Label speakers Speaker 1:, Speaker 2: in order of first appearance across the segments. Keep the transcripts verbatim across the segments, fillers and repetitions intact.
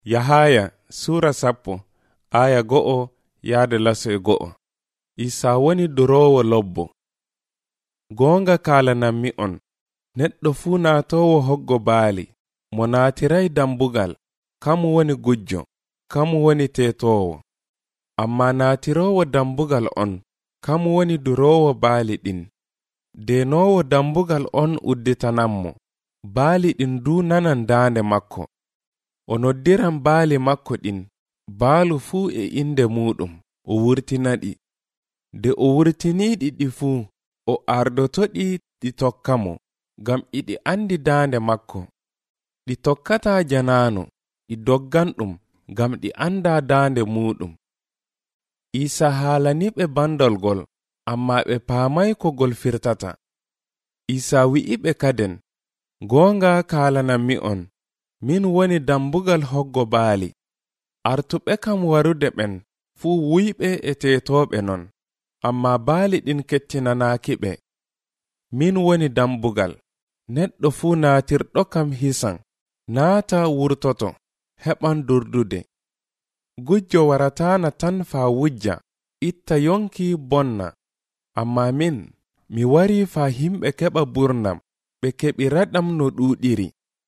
Speaker 1: Yahaya Sura sappo aya go'o yaade laso e go'o. Isa woni durowo lobbo. Gonga kalanammi on, neɗɗo fuu naatowo hoggo baali, mo naatiray dambugal, kamu woni gujjo, kamu woni teetowo. Amma naatirowo dambugal on, kamu woni durowo baali ɗin. Denowo dambugal on udditanammo, baali ɗin du nanan daande makko. O noddiran baali makko ɗin, baalu fuu e inde muɗum, o wurtinaɗi. De o wurtiniɗi ɗi fuu, o ardotoɗi ɗi tokkamo, gam iɗi andi daande makko. Ɗi tokkata janano, ɗi dogganɗum, gam ɗi anda daande muɗum. Isa haalaniɓe bandolgol, amma ɓe paamay ko gol firtata. Isa wi'iɓe kaden, gonga kalanammi on, min woni dambugal hoggo baali. Artuɓe kam warude ɓen fuu wuyɓe e teetoɓe non, amma baali ɗin kettinanakiɓe. Min woni dambugal, neɗɗo fuu naatirɗo kam hisan, naata wurtoto, heɓan durdude. Gujjo waratana tan faa wujja, itta yonki bonna. Amma min, mi wari faa himɓe keɓa burnam, ɓe keɓi raɗam no ɗuuɗiri.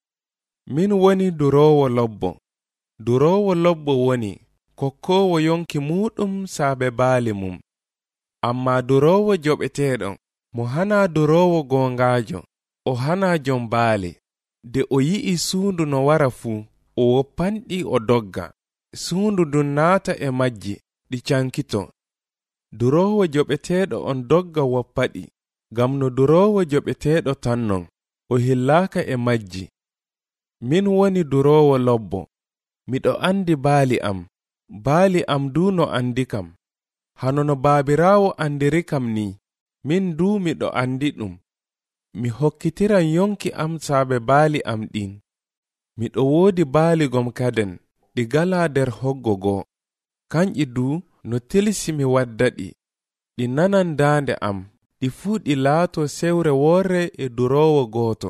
Speaker 1: Min woni durowo lobbo. Durowo lobbo woni kokkowo yonki muɗum saabe baali mum. Amma durowo joɓeteɗo, mo hana durowo gongajo, o hana jom baali. De o yi'i suundu no wara fuu, o woppanɗi o dogga. Suundu dun naata e majji, ɗi cankito. Durowo joɓeteɗo on dogga woppaɗi, gam no durowo joɓeteɗo tan non, o hillaaka e majji. Min woni durowo lobbo, miɗo andi baali am, baali am du no andi kam. Hano no baabirawo andiri kam ni, min du miɗo andi ɗum. Mi hokkitiran yonki am saabe baali am ɗin. Miɗo woodi baali gom kaden, ɗi gala der hoggo goo. Kanƴi du no tilsi mi waddaɗi, ɗi nanan daande am, ɗi fuu ɗi laato sewre worre e durowo gooto.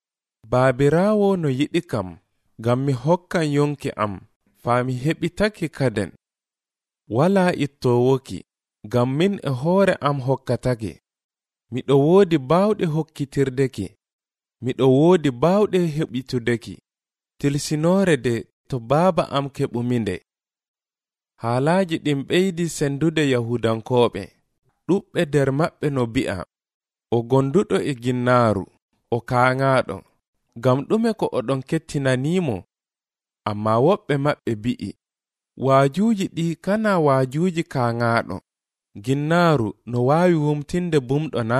Speaker 1: Baabirawo no yiɗi kam, gam mi hokkan yonki am, faa mi heɓitaki kaden. Wala ittowoki, gam min e hoore am hokkatake. Miɗo woodi baawɗe hokkitirdeki, miɗo woodi baawɗe heɓitudeki. Tilsinoore de to baaba am keɓuminde. Haalaaji ɗin ɓeydi sendude Yahudankooɓe. Ɗuɓɓe der maɓɓe no bi'a, o gonduɗo e ginnaaru, o kaaŋaaɗo, gam ɗume ko oɗon kettinanimo. Amma woɓɓe maɓɓe bi'i, waajuuji ɗi kana waajuuji kaaŋaaɗo. Ginnaaru no waawi wumtinde bumɗo na?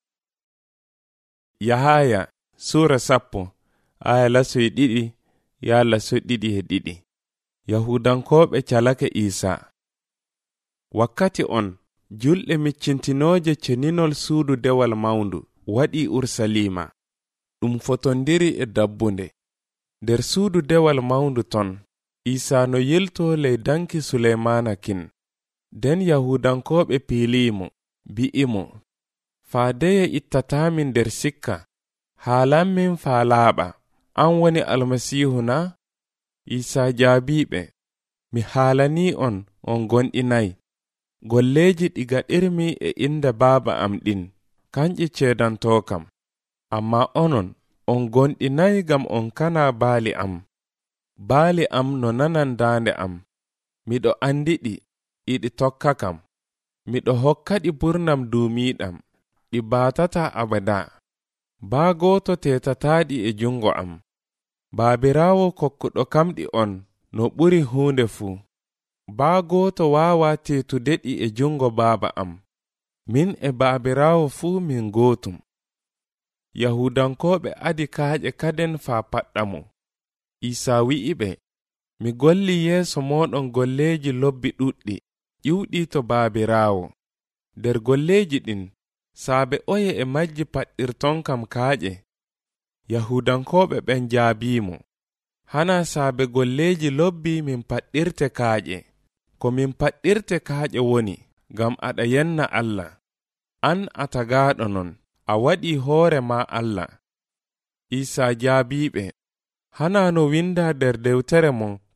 Speaker 1: Yahaya Sura sappo aya lasoy ɗiɗi yaa lasoy ɗiɗi e ɗiɗi. Yahudankooɓe calake Isa. Wakkati on, julɗe miccintinooje ceninol suudu dewal mawndu waɗi Ursalima. Ɗum fotondiri e dabbunde. Der suudu dewal mawndu ton, Isa no yilto ley danki Suleymana kin. Den Yahudankooɓe piilimo, bi'imo, faadeye ittatamin der sikka, haalanmin faa laaɓa, an woni Almasiihu na? Isa jaabiɓe, mi haalani on, on gonɗinayi. Golleji ɗi gaɗirmi e inde baaba am ɗin, kanƴi ceedantokam. Amma onon, on gonɗinayi gam on kana baali am. Baali am no nanan daande am. Miɗo andiɗi, iɗi tokka kam. Miɗo hokkaɗi burnam duumiɗam, ɗi baatata abada. Baa gooto tetataɗi e jungo am. Baabirawo kokkuɗo kamɗi on no ɓuri huunde fuu. Baa gooto waawa tetudeɗi e jungo baaba am. Min e baabirawo fuu min gootum. Yahudankooɓe adi kaaƴe kaden faa paɗɗa mo. Isa wi'iɓe, mi golli yeeso moɗon golleji lobbi ɗuɗɗi, ƴiwɗi to baabirawo. Der golleji ɗin, saabe oye e majji paɗɗirton kam kaaƴe. Yahudankooɓe ɓen jaabimo, hana saabe golleji lobbi min paɗɗirte kaaƴe. Ko min paɗɗirte kaaƴe woni, gam aɗa yenna Allah. An a tagaaɗo non, a waɗi hoore ma Allah. Isa jaabiɓe, hana no winda der dewtere mon ko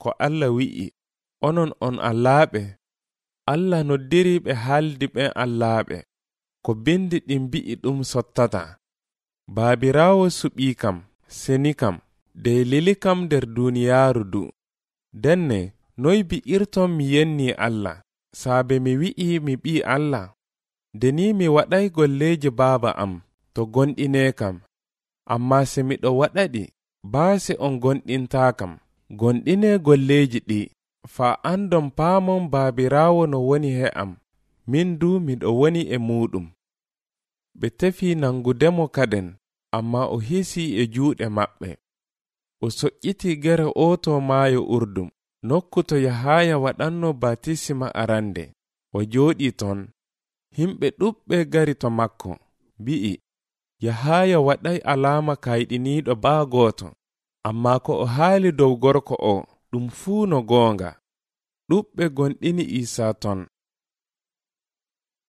Speaker 1: ko Allah wi'i, onon on allaaɓe. Allah noddiri ɓe haaldi ɓen allaaɓe, ko bindi ɗin bi'i ɗum sottata. Baabiraawo suɓii kam, seni kam, dey lili kam nder duuniyaaru du. Denne, noy bi'irton mi yenni Allah, saabe mi wi'i mi ɓii Allah? Deni mi waɗay golleeji baaba am, to gonɗinee kam. Amma se miɗo waɗaɗi, baase on gonɗintaa kam. Gonɗinee golleeji ɗi, faa andon paamon baabiraawo no woni he am, min du miɗo woni e muɗum. Ɓe tefi nangudemo kaden, amma o hisii e juuɗe maɓɓe. O soƴƴiti gere ooto maayo Urdum, nokku to Yahaya waɗanno batisima arande. O jooɗi ton. Himɓe ɗuɓɓe gari to makko, bi'i, Yahaya waɗay alaama kayɗiniiɗo baa gooto, amma ko o haali dow gorko o ɗum fuu no goonga. Ɗuɓɓe gonɗini Iisaa ton.